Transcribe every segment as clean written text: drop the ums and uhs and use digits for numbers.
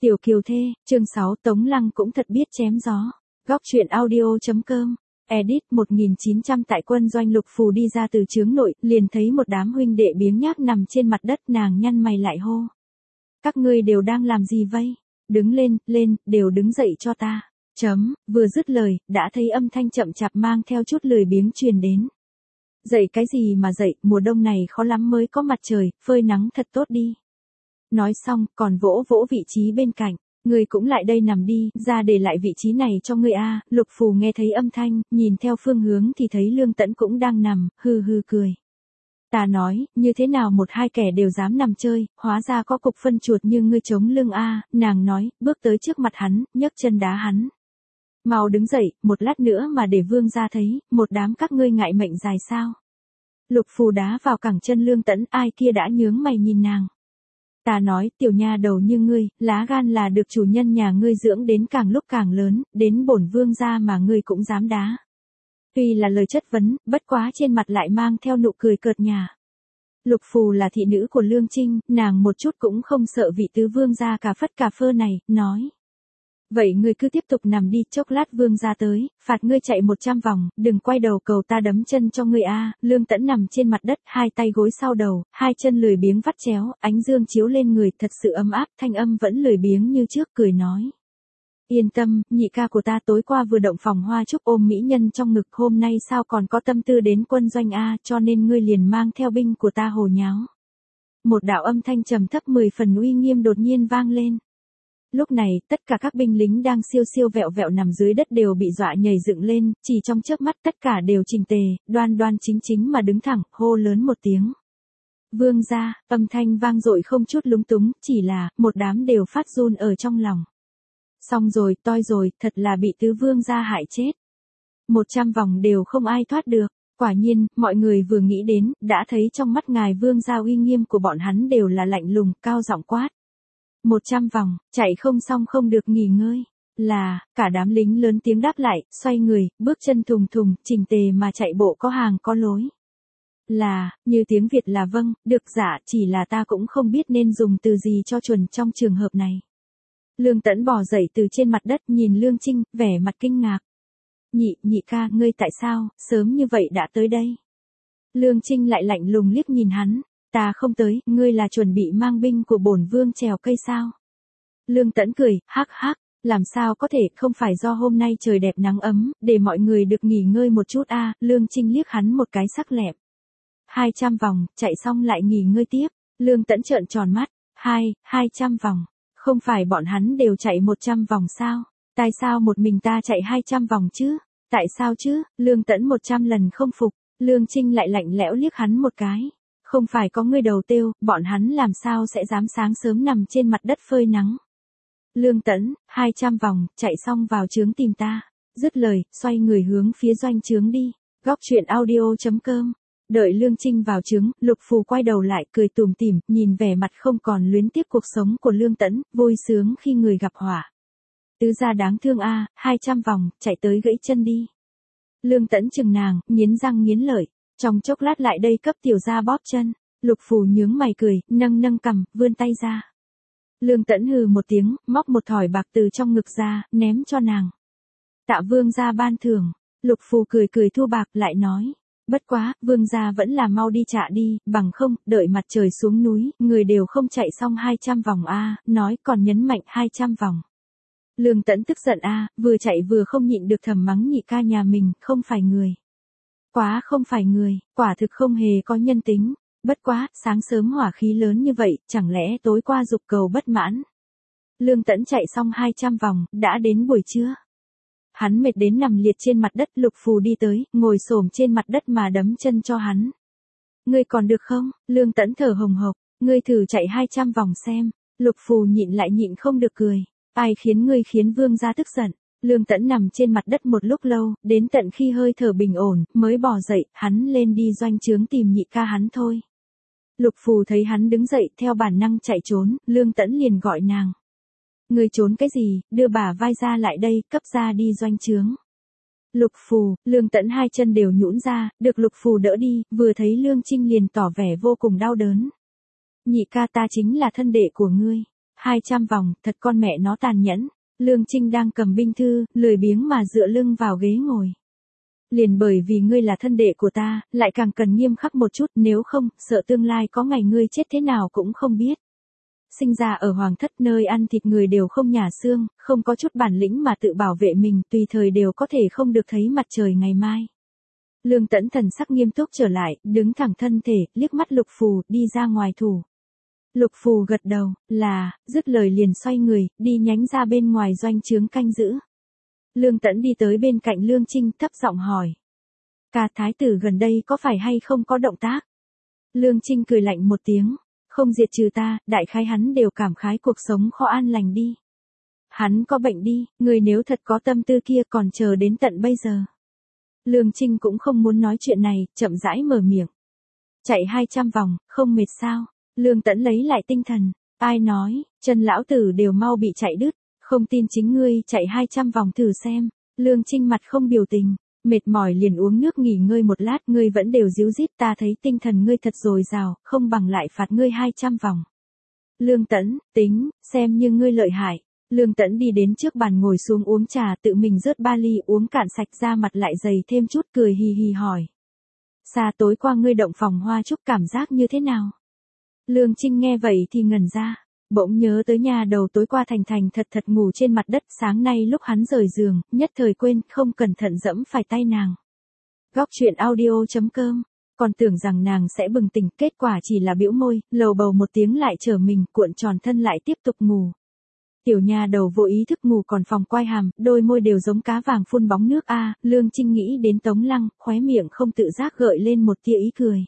Tiểu Kiều Thê, chương 6 Tống Lăng cũng thật biết chém gió. Góc truyện audio.com. Edit 1900 tại quân doanh Lục Phù đi ra từ trướng nội, liền thấy một đám huynh đệ biếng nhác nằm trên mặt đất, nàng nhăn mày lại hô. Các ngươi đều đang làm gì vây? Đứng lên, đều đứng dậy cho ta. Vừa dứt lời, đã thấy âm thanh chậm chạp mang theo chút lười biếng truyền đến. Dậy cái gì mà dậy, mùa đông này khó lắm mới có mặt trời, phơi nắng thật tốt đi. Nói xong, còn vỗ vỗ vị trí bên cạnh. Ngươi cũng lại đây nằm đi, ra để lại vị trí này cho ngươi a. Lục Phù nghe thấy âm thanh, nhìn theo phương hướng thì thấy Lương Tẫn cũng đang nằm, hừ cười. Ta nói, như thế nào một hai kẻ đều dám nằm chơi, hóa ra có cục phân chuột như ngươi chống lưng a. Nàng nói, bước tới trước mặt hắn, nhấc chân đá hắn. Mau đứng dậy, một lát nữa mà để vương gia thấy, một đám các ngươi ngại mệnh dài sao. Lục Phù đá vào cẳng chân Lương Tẫn, ai kia đã nhướng mày nhìn nàng. Ta nói, tiểu nha đầu như ngươi, lá gan là được chủ nhân nhà ngươi dưỡng đến càng lúc càng lớn, đến bổn vương gia mà ngươi cũng dám đá. Tuy là lời chất vấn, bất quá trên mặt lại mang theo nụ cười cợt nhả. Lục Phù là thị nữ của Lương Trinh, nàng một chút cũng không sợ vị tứ vương gia cà phất cà phơ này, nói. Vậy ngươi cứ tiếp tục nằm đi, chốc lát vương gia tới, phạt ngươi chạy 100 vòng, đừng quay đầu cầu ta đấm chân cho ngươi a. Lương Tẫn nằm trên mặt đất, hai tay gối sau đầu, hai chân lười biếng vắt chéo, ánh dương chiếu lên người thật sự ấm áp, thanh âm vẫn lười biếng như trước, cười nói. Yên tâm, nhị ca của ta tối qua vừa động phòng hoa chúc ôm mỹ nhân trong ngực, hôm nay sao còn có tâm tư đến quân doanh a, cho nên ngươi liền mang theo binh của ta hồ nháo. Một đạo âm thanh trầm thấp 10 phần uy nghiêm đột nhiên vang lên. Lúc này, tất cả các binh lính đang siêu vẹo nằm dưới đất đều bị dọa nhảy dựng lên, chỉ trong chớp mắt tất cả đều chỉnh tề, đoan chính mà đứng thẳng, hô lớn một tiếng. Vương gia, âm thanh vang dội không chút lúng túng, chỉ là, một đám đều phát run ở trong lòng. Xong rồi, toi rồi, thật là bị tứ vương gia hại chết. 100 vòng đều không ai thoát được. Quả nhiên, mọi người vừa nghĩ đến, đã thấy trong mắt ngài vương gia uy nghiêm của bọn hắn đều là lạnh lùng, cao giọng quát. 100 vòng, chạy không xong không được nghỉ ngơi. Là, cả đám lính lớn tiếng đáp lại, xoay người, bước chân thùng, chỉnh tề mà chạy bộ có hàng có lối. Là, như tiếng Việt là vâng, được dạ, chỉ là ta cũng không biết nên dùng từ gì cho chuẩn trong trường hợp này. Lương Tẫn bò dậy từ trên mặt đất nhìn Lương Trinh, vẻ mặt kinh ngạc. Nhị ca, ngươi tại sao, sớm như vậy đã tới đây? Lương Trinh lại lạnh lùng liếc nhìn hắn. Ta không tới, ngươi là chuẩn bị mang binh của bổn vương trèo cây sao? Lương Tẫn cười, hắc, làm sao có thể, không phải do hôm nay trời đẹp nắng ấm, để mọi người được nghỉ ngơi một chút a. Lương Trinh liếc hắn một cái sắc lẹm. 200 vòng, chạy xong lại nghỉ ngơi tiếp. Lương Tẫn trợn tròn mắt. 200 vòng, không phải bọn hắn đều chạy 100 vòng sao? Tại sao một mình ta chạy 200 vòng chứ? Tại sao chứ? Lương Tẫn 100 lần không phục. Lương Trinh lại lạnh lẽo liếc hắn một cái. Không phải có ngươi đầu tiêu, bọn hắn làm sao sẽ dám sáng sớm nằm trên mặt đất phơi nắng. Lương Tẫn, 200 vòng, chạy xong vào trướng tìm ta. Dứt lời, xoay người hướng phía doanh trướng đi. Góc truyện audio.com. Đợi Lương Trinh vào trướng, Lục Phù quay đầu lại cười tủm tỉm, nhìn vẻ mặt không còn luyến tiếc cuộc sống của Lương Tẫn, vui sướng khi người gặp họa. Tứ gia đáng thương a, 200 vòng, chạy tới gãy chân đi. Lương Tẫn chừng nàng, nghiến răng nghiến lợi. Trong chốc lát lại đây cấp tiểu gia bóp chân. Lục Phù nhướng mày cười, nâng cằm, vươn tay ra. Lương Tẫn hừ một tiếng, móc một thỏi bạc từ trong ngực ra, ném cho nàng. Tạ vương gia ban thưởng. Lục Phù cười thu bạc lại nói. Bất quá, vương gia vẫn là mau đi trả đi, bằng không, đợi mặt trời xuống núi, người đều không chạy xong 200 vòng a. Nói còn nhấn mạnh 200 vòng. Lương Tẫn tức giận a, vừa chạy vừa không nhịn được thầm mắng nhị ca nhà mình, không phải người. Quá không phải người, quả thực không hề có nhân tính. Bất quá, sáng sớm hỏa khí lớn như vậy, chẳng lẽ tối qua dục cầu bất mãn. Lương Tẫn chạy xong 200 vòng, đã đến buổi trưa. Hắn mệt đến nằm liệt trên mặt đất. Lục Phù đi tới, ngồi xổm trên mặt đất mà đấm chân cho hắn. Ngươi còn được không? Lương Tẫn thở hồng hộc, ngươi thử chạy 200 vòng xem. Lục Phù nhịn không được cười. Ai khiến ngươi khiến vương gia tức giận? Lương Tẫn nằm trên mặt đất một lúc lâu, đến tận khi hơi thở bình ổn, mới bò dậy, hắn lên đi doanh trướng tìm nhị ca hắn thôi. Lục Phù thấy hắn đứng dậy, theo bản năng chạy trốn, Lương Tẫn liền gọi nàng. Ngươi trốn cái gì, đưa bả vai ra lại đây, cấp ra đi doanh trướng. Lục Phù, Lương Tẫn hai chân đều nhũn ra, được Lục Phù đỡ đi, vừa thấy Lương Trinh liền tỏ vẻ vô cùng đau đớn. Nhị ca ta chính là thân đệ của ngươi. 200 vòng, thật con mẹ nó tàn nhẫn. Lương Trinh đang cầm binh thư, lười biếng mà dựa lưng vào ghế ngồi. Liền bởi vì ngươi là thân đệ của ta, lại càng cần nghiêm khắc một chút, nếu không, sợ tương lai có ngày ngươi chết thế nào cũng không biết. Sinh ra ở hoàng thất nơi ăn thịt người đều không nhả xương, không có chút bản lĩnh mà tự bảo vệ mình, tùy thời đều có thể không được thấy mặt trời ngày mai. Lương Tẫn thần sắc nghiêm túc trở lại, đứng thẳng thân thể, liếc mắt Lục Phù, đi ra ngoài thủ. Lục Phù gật đầu, dứt lời liền xoay người, đi nhánh ra bên ngoài doanh trướng canh giữ. Lương Tẫn đi tới bên cạnh Lương Trinh thấp giọng hỏi. Ca thái tử gần đây có phải hay không có động tác? Lương Trinh cười lạnh một tiếng. Không diệt trừ ta, đại khái hắn đều cảm khái cuộc sống khó an lành đi. Hắn có bệnh đi, người nếu thật có tâm tư kia còn chờ đến tận bây giờ. Lương Trinh cũng không muốn nói chuyện này, chậm rãi mở miệng. Chạy 200 vòng, không mệt sao? Lương Tẫn lấy lại tinh thần. Ai nói, chân lão tử đều mau bị chạy đứt, không tin chính ngươi chạy 200 vòng thử xem. Lương Trinh mặt không biểu tình. Mệt mỏi liền uống nước nghỉ ngơi một lát, ngươi vẫn đều díu dít, ta thấy tinh thần ngươi thật dồi dào, không bằng lại phạt ngươi 200 vòng. Lương Tẫn, tính, xem như ngươi lợi hại. Lương Tẫn đi đến trước bàn ngồi xuống uống trà, tự mình rớt ba ly uống cạn sạch, ra mặt lại dày thêm chút, cười hì hì hỏi. Xa tối qua ngươi động phòng hoa trúc cảm giác như thế nào? Lương Trinh nghe vậy thì ngẩn ra. Bỗng nhớ tới nhà đầu tối qua thành thật ngủ trên mặt đất, sáng nay lúc hắn rời giường, nhất thời quên, không cẩn thận dẫm phải tay nàng. Góc truyện audio.com, còn tưởng rằng nàng sẽ bừng tỉnh, kết quả chỉ là bĩu môi, lầu bầu một tiếng lại trở mình, cuộn tròn thân lại tiếp tục ngủ. Tiểu nhà đầu vô ý thức ngủ còn phòng quai hàm, đôi môi đều giống cá vàng phun bóng nước Lương Trinh nghĩ đến Tống Lăng, khóe miệng không tự giác gợi lên một tia ý cười.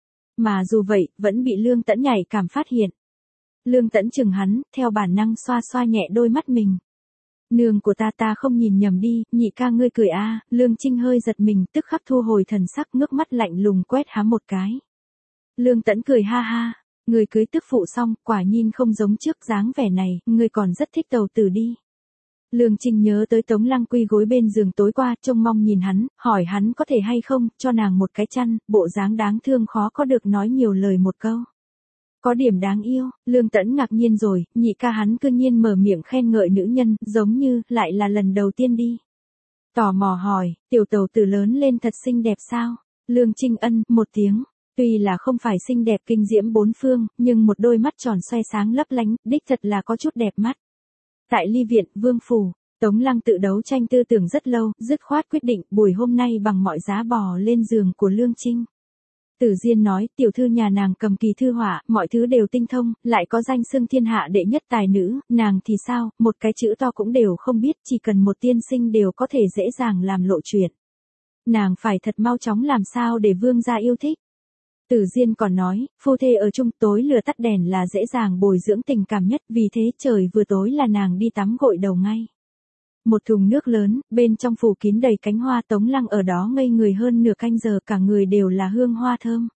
Mà dù vậy, vẫn bị Lương Tẫn nhạy cảm phát hiện. Lương Tẫn chừng hắn, theo bản năng xoa xoa nhẹ đôi mắt mình. Nương của ta không nhìn nhầm đi, nhị ca ngươi cười Lương Trinh hơi giật mình, tức khắc thu hồi thần sắc, ngước mắt lạnh lùng quét hắn một cái. Lương Tẫn cười ha ha, người cưới tức phụ xong, quả nhiên không giống trước dáng vẻ này, ngươi còn rất thích tàu tử đi. Lương Trinh nhớ tới Tống Lăng quy gối bên giường tối qua, trông mong nhìn hắn, hỏi hắn có thể hay không, cho nàng một cái chăn, bộ dáng đáng thương khó có được nói nhiều lời một câu. Có điểm đáng yêu, Lương Tẫn ngạc nhiên rồi, nhị ca hắn cư nhiên mở miệng khen ngợi nữ nhân, giống như, lại là lần đầu tiên đi. Tò mò hỏi, tiểu tàu tử lớn lên thật xinh đẹp sao? Lương Trinh ân, một tiếng, tuy là không phải xinh đẹp kinh diễm bốn phương, nhưng một đôi mắt tròn xoay sáng lấp lánh, đích thật là có chút đẹp mắt. Tại ly viện, vương phủ, Tống Lăng tự đấu tranh tư tưởng rất lâu, dứt khoát quyết định, buổi hôm nay bằng mọi giá bò lên giường của Lương Trinh. Tử Diên nói, tiểu thư nhà nàng cầm kỳ thư họa, mọi thứ đều tinh thông, lại có danh xưng thiên hạ đệ nhất tài nữ, nàng thì sao, một cái chữ to cũng đều không biết, chỉ cần một tiên sinh đều có thể dễ dàng làm lộ chuyện. Nàng phải thật mau chóng làm sao để vương gia yêu thích. Tử Diên còn nói, phu thê ở chung tối lửa tắt đèn là dễ dàng bồi dưỡng tình cảm nhất, vì thế trời vừa tối là nàng đi tắm gội đầu ngay. Một thùng nước lớn, bên trong phủ kín đầy cánh hoa, Tống Lăng ở đó ngây người hơn nửa canh giờ, cả người đều là hương hoa thơm.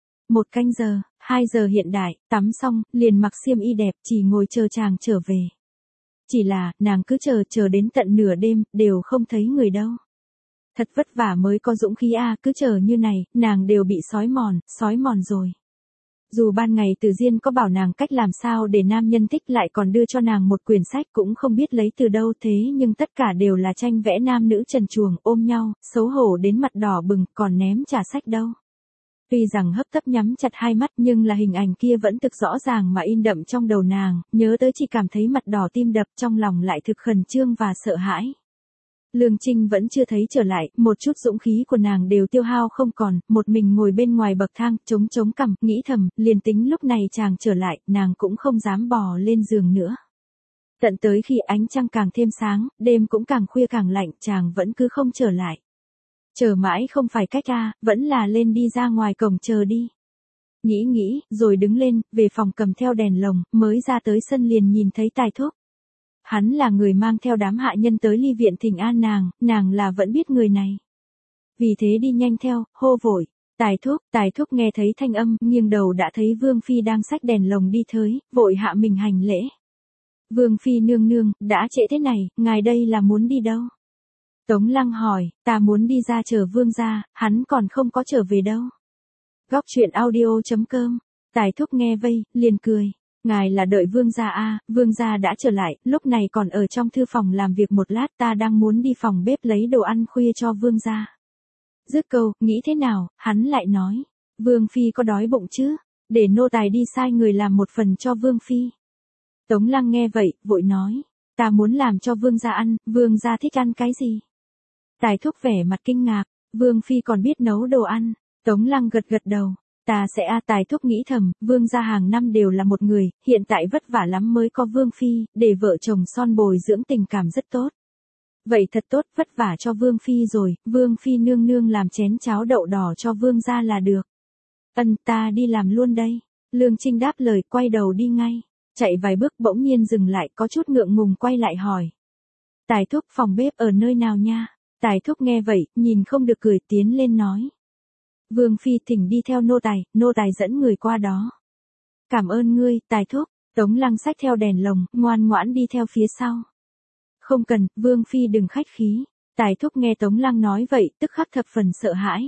1 canh giờ, 2 giờ hiện đại, tắm xong, liền mặc xiêm y đẹp, chỉ ngồi chờ chàng trở về. Chỉ là, nàng cứ chờ đến tận nửa đêm, đều không thấy người đâu. Thật vất vả mới có dũng khí cứ chờ như này, nàng đều bị sói mòn rồi. Dù ban ngày Từ Diên có bảo nàng cách làm sao để nam nhân thích, lại còn đưa cho nàng một quyển sách cũng không biết lấy từ đâu, thế nhưng tất cả đều là tranh vẽ nam nữ trần truồng ôm nhau, xấu hổ đến mặt đỏ bừng, còn ném trả sách đâu. Tuy rằng hấp tấp nhắm chặt hai mắt, nhưng là hình ảnh kia vẫn thực rõ ràng mà in đậm trong đầu nàng, nhớ tới chỉ cảm thấy mặt đỏ tim đập, trong lòng lại thực khẩn trương và sợ hãi. Lương Trinh vẫn chưa thấy trở lại, một chút dũng khí của nàng đều tiêu hao không còn, một mình ngồi bên ngoài bậc thang, chống cằm, nghĩ thầm, liền tính lúc này chàng trở lại, nàng cũng không dám bò lên giường nữa. Tận tới khi ánh trăng càng thêm sáng, đêm cũng càng khuya càng lạnh, chàng vẫn cứ không trở lại. Chờ mãi không phải cách vẫn là lên đi ra ngoài cổng chờ đi. Nghĩ, rồi đứng lên, về phòng cầm theo đèn lồng, mới ra tới sân liền nhìn thấy Tài Thúc. Hắn là người mang theo đám hạ nhân tới ly viện thỉnh an nàng là vẫn biết người này. Vì thế đi nhanh theo, hô vội, Tài Thúc nghe thấy thanh âm, nghiêng đầu đã thấy Vương Phi đang xách đèn lồng đi tới, vội hạ mình hành lễ. Vương Phi nương, đã trễ thế này, ngài đây là muốn đi đâu? Tống Lăng hỏi, ta muốn đi ra chờ vương gia, hắn còn không có trở về đâu. Góc truyện audio.com, Tài Thúc nghe vây, liền cười. Ngài là đợi vương gia a, vương gia đã trở lại, lúc này còn ở trong thư phòng làm việc một lát, ta đang muốn đi phòng bếp lấy đồ ăn khuya cho vương gia. Dứt câu, nghĩ thế nào, hắn lại nói, vương phi có đói bụng chứ, để nô tài đi sai người làm một phần cho vương phi. Tống Lăng nghe vậy, vội nói, ta muốn làm cho vương gia ăn, vương gia thích ăn cái gì? Tài Thúc vẻ mặt kinh ngạc, vương phi còn biết nấu đồ ăn. Tống Lăng gật gật đầu, ta sẽ Tài Thúc nghĩ thầm, vương gia hàng năm đều là một người, hiện tại vất vả lắm mới có vương phi, để vợ chồng son bồi dưỡng tình cảm rất tốt. Vậy thật tốt, vất vả cho vương phi rồi, vương phi nương nương làm chén cháo đậu đỏ cho vương gia là được. Ta đi làm luôn đây. Lương Trinh đáp lời, quay đầu đi ngay. Chạy vài bước bỗng nhiên dừng lại, có chút ngượng ngùng quay lại hỏi. Tài Thúc, phòng bếp ở nơi nào nha? Tài Thúc nghe vậy, nhìn không được cười, tiến lên nói. Vương phi thỉnh đi theo nô tài dẫn người qua đó. Cảm ơn ngươi, Tài Thúc. Tống Lăng xách theo đèn lồng, ngoan ngoãn đi theo phía sau. Không cần, vương phi đừng khách khí. Tài Thúc nghe Tống Lăng nói vậy, tức khắc thập phần sợ hãi.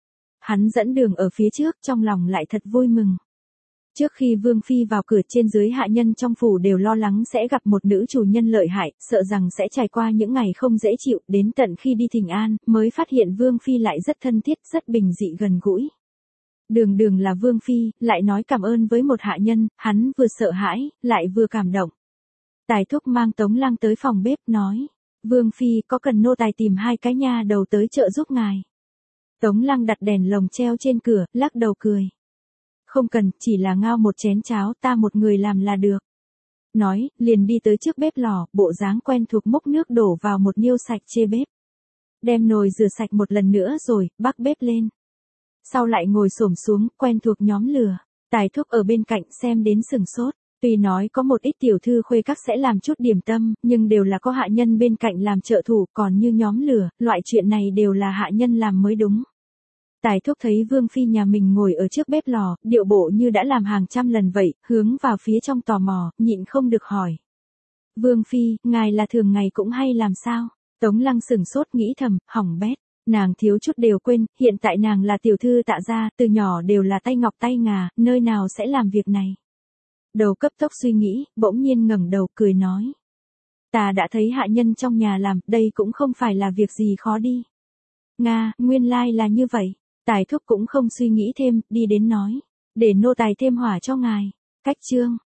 Hắn dẫn đường ở phía trước, trong lòng lại thật vui mừng. Trước khi vương phi vào cửa, trên dưới hạ nhân trong phủ đều lo lắng sẽ gặp một nữ chủ nhân lợi hại, sợ rằng sẽ trải qua những ngày không dễ chịu, đến tận khi đi thỉnh an, mới phát hiện vương phi lại rất thân thiết, rất bình dị gần gũi. Đường là vương phi, lại nói cảm ơn với một hạ nhân, hắn vừa sợ hãi, lại vừa cảm động. Tài Thúc mang Tống Lăng tới phòng bếp, nói, vương phi có cần nô tài tìm 2 cái nha đầu tới trợ giúp ngài. Tống Lăng đặt đèn lồng treo trên cửa, lắc đầu cười. Không cần, chỉ là ngao một chén cháo, ta một người làm là được. Nói, liền đi tới trước bếp lò, bộ dáng quen thuộc múc nước đổ vào một niêu sạch chê bếp. Đem nồi rửa sạch một lần nữa rồi, bắc bếp lên. Sau lại ngồi xổm xuống, quen thuộc nhóm lửa. Tài Thúc ở bên cạnh xem đến sừng sốt. Tuy nói có một ít tiểu thư khuê các sẽ làm chút điểm tâm, nhưng đều là có hạ nhân bên cạnh làm trợ thủ, còn như nhóm lửa, loại chuyện này đều là hạ nhân làm mới đúng. Tài Thúc thấy vương phi nhà mình ngồi ở trước bếp lò, điệu bộ như đã làm hàng trăm lần vậy, hướng vào phía trong tò mò, nhịn không được hỏi. Vương phi, ngài là thường ngày cũng hay làm sao? Tống Lăng sừng sốt nghĩ thầm, hỏng bét. Nàng thiếu chút đều quên, hiện tại nàng là tiểu thư Tạ gia, từ nhỏ đều là tay ngọc tay ngà, nơi nào sẽ làm việc này. Đầu cấp tốc suy nghĩ, bỗng nhiên ngẩng đầu cười nói. Ta đã thấy hạ nhân trong nhà làm, đây cũng không phải là việc gì khó đi. Nga, nguyên lai là như vậy. Tài Thúc cũng không suy nghĩ thêm, đi đến nói. Để nô tài thêm hỏa cho ngài. Cách chương.